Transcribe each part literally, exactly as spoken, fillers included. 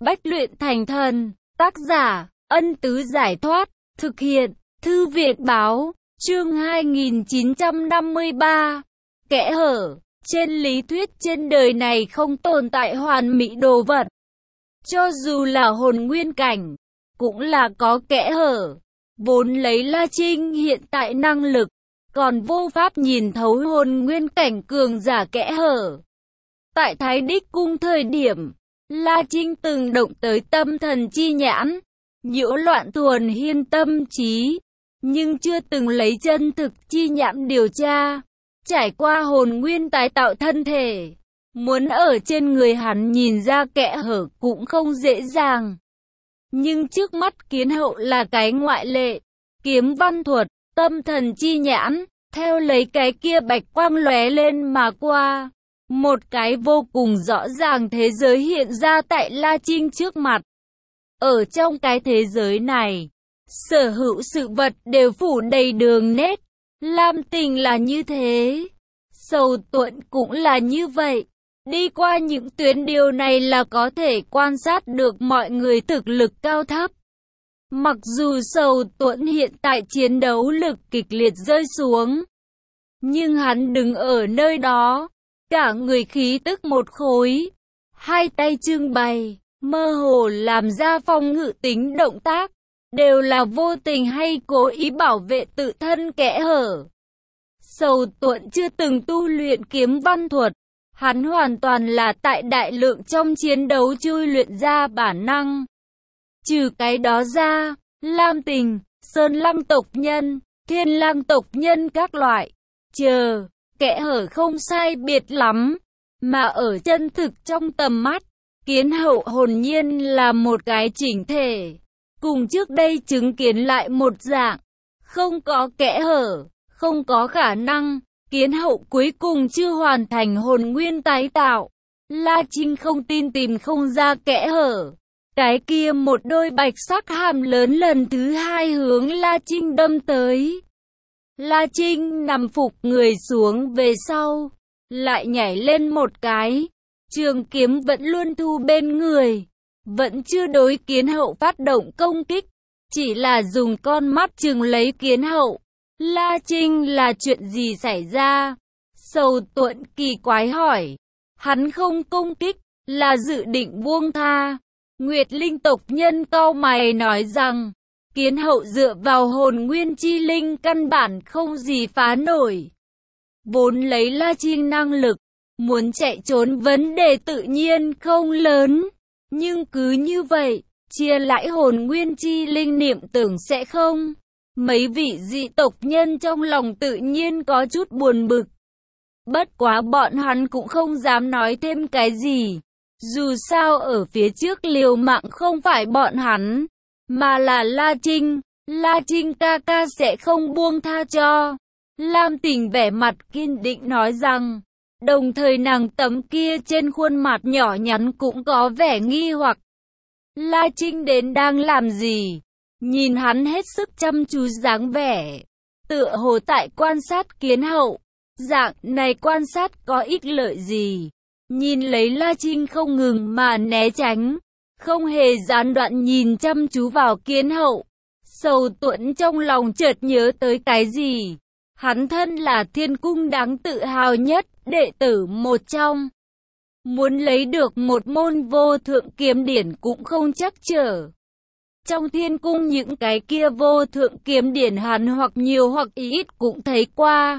Bách luyện thành thần, tác giả, Ân Tứ Giải Thoát, thực hiện, Thư viện Báo, chương hai nghìn chín trăm năm mươi ba. Kẽ hở, trên lý thuyết trên đời này không tồn tại hoàn mỹ đồ vật. Cho dù là hồn nguyên cảnh, cũng là có kẽ hở. Vốn lấy La Trinh hiện tại năng lực, còn vô pháp nhìn thấu hồn nguyên cảnh cường giả kẽ hở. Tại Thái Đích Cung thời điểm, La Trinh từng động tới tâm thần chi nhãn, nhiễu loạn thuần hiên tâm trí, nhưng chưa từng lấy chân thực chi nhãn điều tra. Trải qua hồn nguyên tái tạo thân thể, muốn ở trên người hắn nhìn ra kẽ hở cũng không dễ dàng. Nhưng trước mắt Kiến Hậu là cái ngoại lệ. Kiếm văn thuật, tâm thần chi nhãn, theo lấy cái kia bạch quang lóe lên mà qua. Một cái vô cùng rõ ràng thế giới hiện ra tại La Trinh trước mặt. Ở trong cái thế giới này, sở hữu sự vật đều phủ đầy đường nét. Lam Tình là như thế, Sầu Tuẫn cũng là như vậy. Đi qua những tuyến điều này là có thể quan sát được mọi người thực lực cao thấp. Mặc dù Sầu Tuẫn hiện tại chiến đấu lực kịch liệt rơi xuống, nhưng hắn đứng ở nơi đó, cả người khí tức một khối, hai tay trưng bày, mơ hồ làm ra phòng ngự tính động tác, đều là vô tình hay cố ý bảo vệ tự thân kẽ hở. Sầu Tuẫn chưa từng tu luyện kiếm văn thuật, hắn hoàn toàn là tại đại lượng trong chiến đấu chui luyện ra bản năng. Trừ cái đó ra, Lam Tình, Sơn Lăng tộc nhân, Thiên Lang tộc nhân các loại, chờ, kẽ hở không sai biệt lắm, mà ở chân thực trong tầm mắt, Kiến Hậu hồn nhiên là một cái chỉnh thể, cùng trước đây chứng kiến lại một dạng, không có kẽ hở, không có khả năng. Kiến Hậu cuối cùng chưa hoàn thành hồn nguyên tái tạo. La Trinh không tin tìm không ra kẽ hở. Cái kia một đôi bạch sắc hàm lớn lần thứ hai hướng La Trinh đâm tới. La Trinh nằm phục người xuống về sau, lại nhảy lên một cái. Trường kiếm vẫn luôn thu bên người, vẫn chưa đối Kiến Hậu phát động công kích, chỉ là dùng con mắt chừng lấy Kiến Hậu. La Trinh là chuyện gì xảy ra? Sầu Tuẫn kỳ quái hỏi. Hắn không công kích, là dự định buông tha. Nguyệt Linh tộc nhân cau mày nói rằng, Kiến Hậu dựa vào hồn nguyên chi linh căn bản không gì phá nổi. Vốn lấy La Trinh năng lực, muốn chạy trốn vấn đề tự nhiên không lớn. Nhưng cứ như vậy, chia lãi hồn nguyên chi linh niệm tưởng sẽ không. Mấy vị dị tộc nhân trong lòng tự nhiên có chút buồn bực. Bất quá bọn hắn cũng không dám nói thêm cái gì. Dù sao ở phía trước liều mạng không phải bọn hắn, mà là La Trinh. La Trinh ca ca sẽ không buông tha cho. Lam Tình vẻ mặt kiên định nói rằng, đồng thời nàng tấm kia trên khuôn mặt nhỏ nhắn cũng có vẻ nghi hoặc. La Trinh đến đang làm gì? Nhìn hắn hết sức chăm chú dáng vẻ, tựa hồ tại quan sát Kiến Hậu. Dạng này quan sát có ích lợi gì? Nhìn lấy La Trinh không ngừng mà né tránh, không hề gián đoạn nhìn chăm chú vào Kiến Hậu. Sầu Tuẫn trong lòng chợt nhớ tới cái gì? Hắn thân là Thiên Cung đáng tự hào nhất, đệ tử một trong. Muốn lấy được một môn vô thượng kiếm điển cũng không chắc trở. Trong Thiên Cung những cái kia vô thượng kiếm điển hắn hoặc nhiều hoặc ít cũng thấy qua.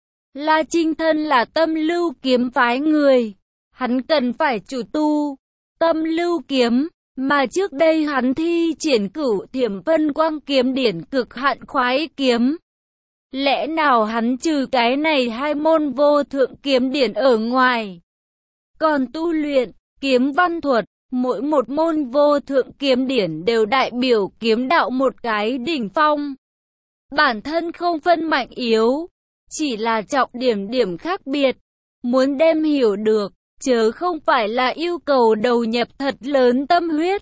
La Trinh thân là Tâm Lưu kiếm phái người, hắn cần phải chủ tu Tâm Lưu kiếm, mà trước đây hắn thi triển Cửu Thiểm Vân Quang kiếm điển cực hạn khoái kiếm. Lẽ nào hắn trừ cái này hai môn vô thượng kiếm điển ở ngoài, còn tu luyện kiếm văn thuật? Mỗi một môn vô thượng kiếm điển đều đại biểu kiếm đạo một cái đỉnh phong. Bản thân không phân mạnh yếu, chỉ là trọng điểm điểm khác biệt. Muốn đem hiểu được, chớ không phải là yêu cầu đầu nhập thật lớn tâm huyết.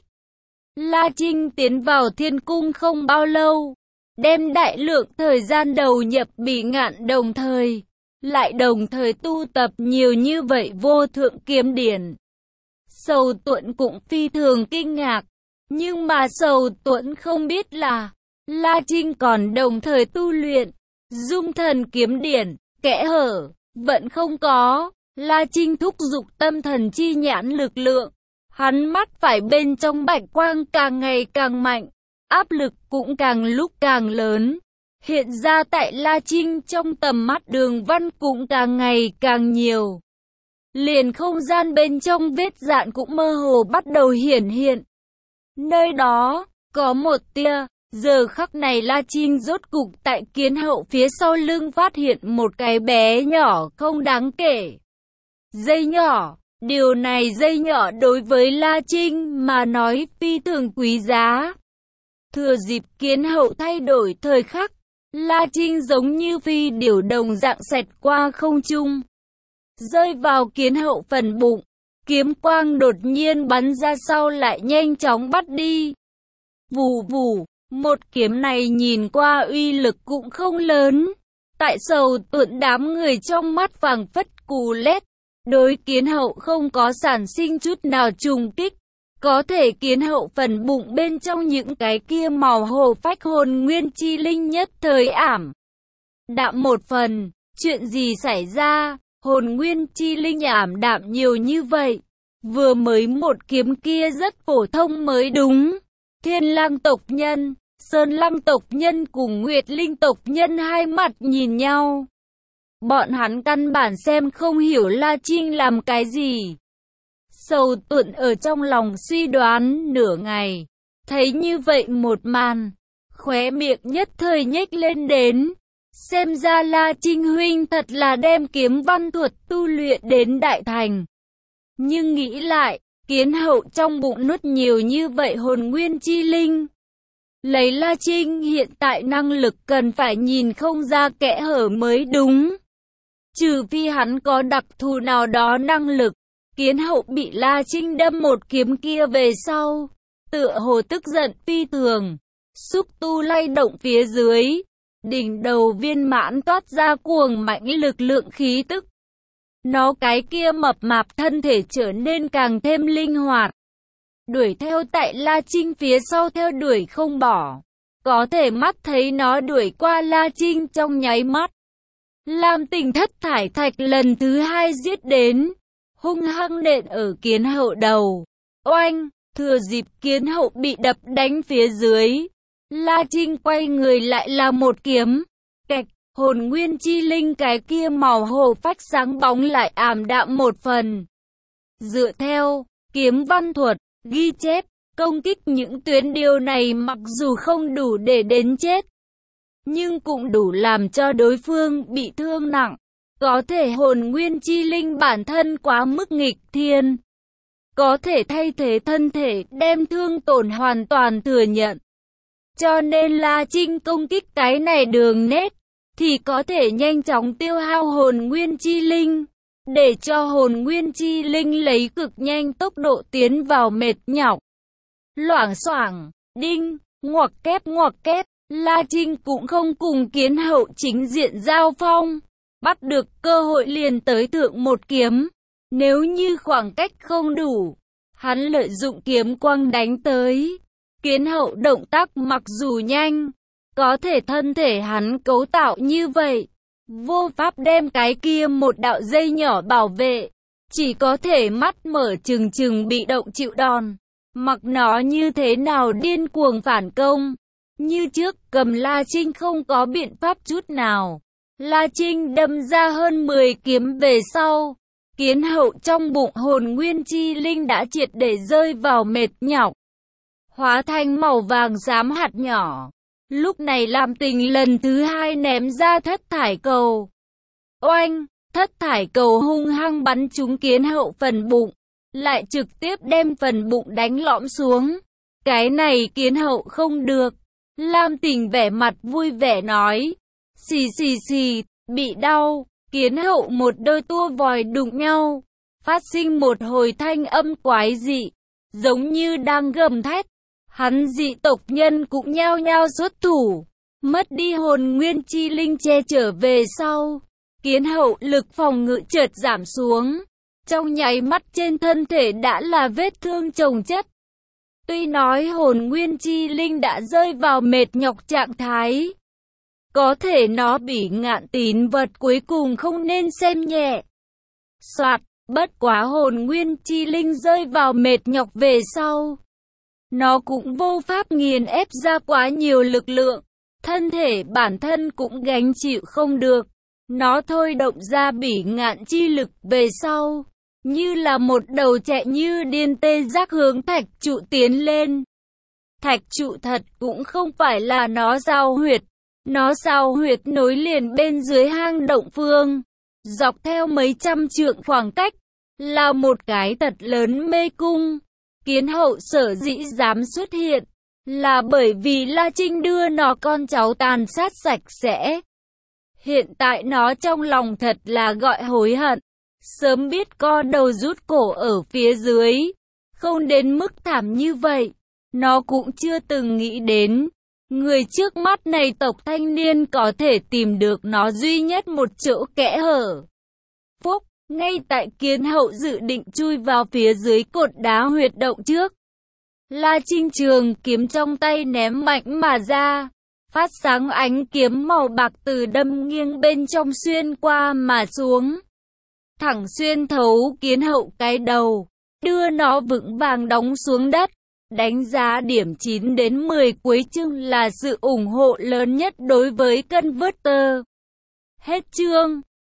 La Trinh tiến vào Thiên Cung không bao lâu, đem đại lượng thời gian đầu nhập Bỉ Ngạn đồng thời, lại đồng thời tu tập nhiều như vậy vô thượng kiếm điển. Sầu Tuẫn cũng phi thường kinh ngạc. Nhưng mà Sầu Tuẫn không biết là La Trinh còn đồng thời tu luyện Dung Thần Kiếm Điển, kẽ hở vẫn không có. La Trinh thúc giục tâm thần chi nhãn lực lượng, hắn mắt phải bên trong bạch quang càng ngày càng mạnh, áp lực cũng càng lúc càng lớn. Hiện ra tại La Trinh trong tầm mắt đường văn cũng càng ngày càng nhiều. Liền không gian bên trong vết dạn cũng mơ hồ bắt đầu hiển hiện. Nơi đó có một tia. Giờ khắc này La Trinh rốt cục tại Kiến Hậu phía sau lưng phát hiện một cái bé nhỏ không đáng kể. Dây nhỏ, điều này dây nhỏ đối với La Trinh mà nói phi thường quý giá. Thừa dịp Kiến Hậu thay đổi thời khắc, La Trinh giống như phi điểu đồng dạng xẹt qua không trung, rơi vào Kiến Hậu phần bụng. Kiếm quang đột nhiên bắn ra sau lại nhanh chóng bắt đi. Vù vù. Một kiếm này nhìn qua uy lực cũng không lớn. Tại Sầu Tuẫn đám người trong mắt phảng phất cù lét. Đối Kiến Hậu không có sản sinh chút nào trùng kích. Có thể Kiến Hậu phần bụng bên trong những cái kia màu hồ phách hồn nguyên chi linh nhất thời ảm đạm một phần. Chuyện gì xảy ra? Hồn nguyên chi linh ảm đạm nhiều như vậy. Vừa mới một kiếm kia rất phổ thông mới đúng. Thiên Lang tộc nhân, Sơn Lăng tộc nhân cùng Nguyệt Linh tộc nhân hai mặt nhìn nhau. Bọn hắn căn bản xem không hiểu La Trinh làm cái gì. Sầu Tuẫn ở trong lòng suy đoán nửa ngày. Thấy như vậy một màn, khóe miệng nhất thời nhếch lên đến. Xem ra La Trinh huynh thật là đem kiếm văn thuật tu luyện đến đại thành. Nhưng nghĩ lại, Kiến Hậu trong bụng nuốt nhiều như vậy hồn nguyên chi linh. Lấy La Trinh hiện tại năng lực cần phải nhìn không ra kẽ hở mới đúng. Trừ phi hắn có đặc thù nào đó năng lực. Kiến Hậu bị La Trinh đâm một kiếm kia về sau, tựa hồ tức giận phi thường. Xúc tu lay động phía dưới, đỉnh đầu viên mãn toát ra cuồng mãnh lực lượng khí tức. Nó cái kia mập mạp thân thể trở nên càng thêm linh hoạt. Đuổi theo tại La Trinh phía sau theo đuổi không bỏ. Có thể mắt thấy nó đuổi qua La Trinh trong nháy mắt. Lam Tình thất thải thạch lần thứ hai giết đến, hung hăng nện ở Kiến Hậu đầu. Oanh, thừa dịp Kiến Hậu bị đập đánh phía dưới. La Trinh quay người lại là một kiếm. Kẹt, hồn nguyên chi linh cái kia màu hồ phách sáng bóng lại ảm đạm một phần. Dựa theo kiếm văn thuật, ghi chép, công kích những tuyến điều này mặc dù không đủ để đến chết, nhưng cũng đủ làm cho đối phương bị thương nặng. Có thể hồn nguyên chi linh bản thân quá mức nghịch thiên, có thể thay thế thân thể đem thương tổn hoàn toàn thừa nhận. Cho nên La Trinh công kích cái này đường nét, thì có thể nhanh chóng tiêu hao hồn nguyên chi linh, để cho hồn nguyên chi linh lấy cực nhanh tốc độ tiến vào mệt nhọc. Loảng xoảng, đinh, ngoặc kép ngoặc kép, La Trinh cũng không cùng Kiến Hậu chính diện giao phong, bắt được cơ hội liền tới thượng một kiếm. Nếu như khoảng cách không đủ, hắn lợi dụng kiếm quang đánh tới. Kiến Hậu động tác mặc dù nhanh, có thể thân thể hắn cấu tạo như vậy, vô pháp đem cái kia một đạo dây nhỏ bảo vệ, chỉ có thể mắt mở trừng trừng bị động chịu đòn, mặc nó như thế nào điên cuồng phản công. Như trước cầm La Trinh không có biện pháp chút nào. La Trinh đâm ra hơn mười kiếm về sau, Kiến Hậu trong bụng hồn nguyên chi linh đã triệt để rơi vào mệt nhọc, hóa thành màu vàng xám hạt nhỏ. Lúc này Lam Tình lần thứ hai ném ra thất thải cầu. Oanh, thất thải cầu hung hăng bắn trúng Kiến Hậu phần bụng, lại trực tiếp đem phần bụng đánh lõm xuống. Cái này Kiến Hậu không được. Lam Tình vẻ mặt vui vẻ nói. Xì xì xì, bị đau. Kiến Hậu một đôi tua vòi đụng nhau, phát sinh một hồi thanh âm quái dị, giống như đang gầm thét. Hắn dị tộc nhân cũng nhao nhao xuất thủ, mất đi hồn nguyên chi linh che trở về sau. Kiến Hậu lực phòng ngự chợt giảm xuống, trong nháy mắt trên thân thể đã là vết thương chồng chất. Tuy nói hồn nguyên chi linh đã rơi vào mệt nhọc trạng thái, có thể nó bị ngạn tín vật cuối cùng không nên xem nhẹ. Soạt, bất quá hồn nguyên chi linh rơi vào mệt nhọc về sau, nó cũng vô pháp nghiền ép ra quá nhiều lực lượng, thân thể bản thân cũng gánh chịu không được. Nó thôi động ra bỉ ngạn chi lực về sau, như là một đầu chạy như điên tê giác hướng thạch trụ tiến lên. Thạch trụ thật cũng không phải là nó giao huyệt, nó giao huyệt nối liền bên dưới hang động phương, dọc theo mấy trăm trượng khoảng cách, là một cái thật lớn mê cung. Kiến hậu sở dĩ dám xuất hiện, là bởi vì La Trinh đưa nó con cháu tàn sát sạch sẽ. Hiện tại nó trong lòng thật là gọi hối hận, sớm biết co đầu rút cổ ở phía dưới, không đến mức thảm như vậy. Nó cũng chưa từng nghĩ đến, người trước mắt này tộc thanh niên có thể tìm được nó duy nhất một chỗ kẽ hở. Phúc, ngay tại Kiến hậu dự định chui vào phía dưới cột đá huyệt động trước, La Trinh trường kiếm trong tay ném mạnh mà ra, phát sáng ánh kiếm màu bạc từ đâm nghiêng bên trong xuyên qua mà xuống, thẳng xuyên thấu Kiến hậu cái đầu, đưa nó vững vàng đóng xuống đất. Đánh giá điểm chín đến mười cuối chương là sự ủng hộ lớn nhất đối với Converter. Hết chương.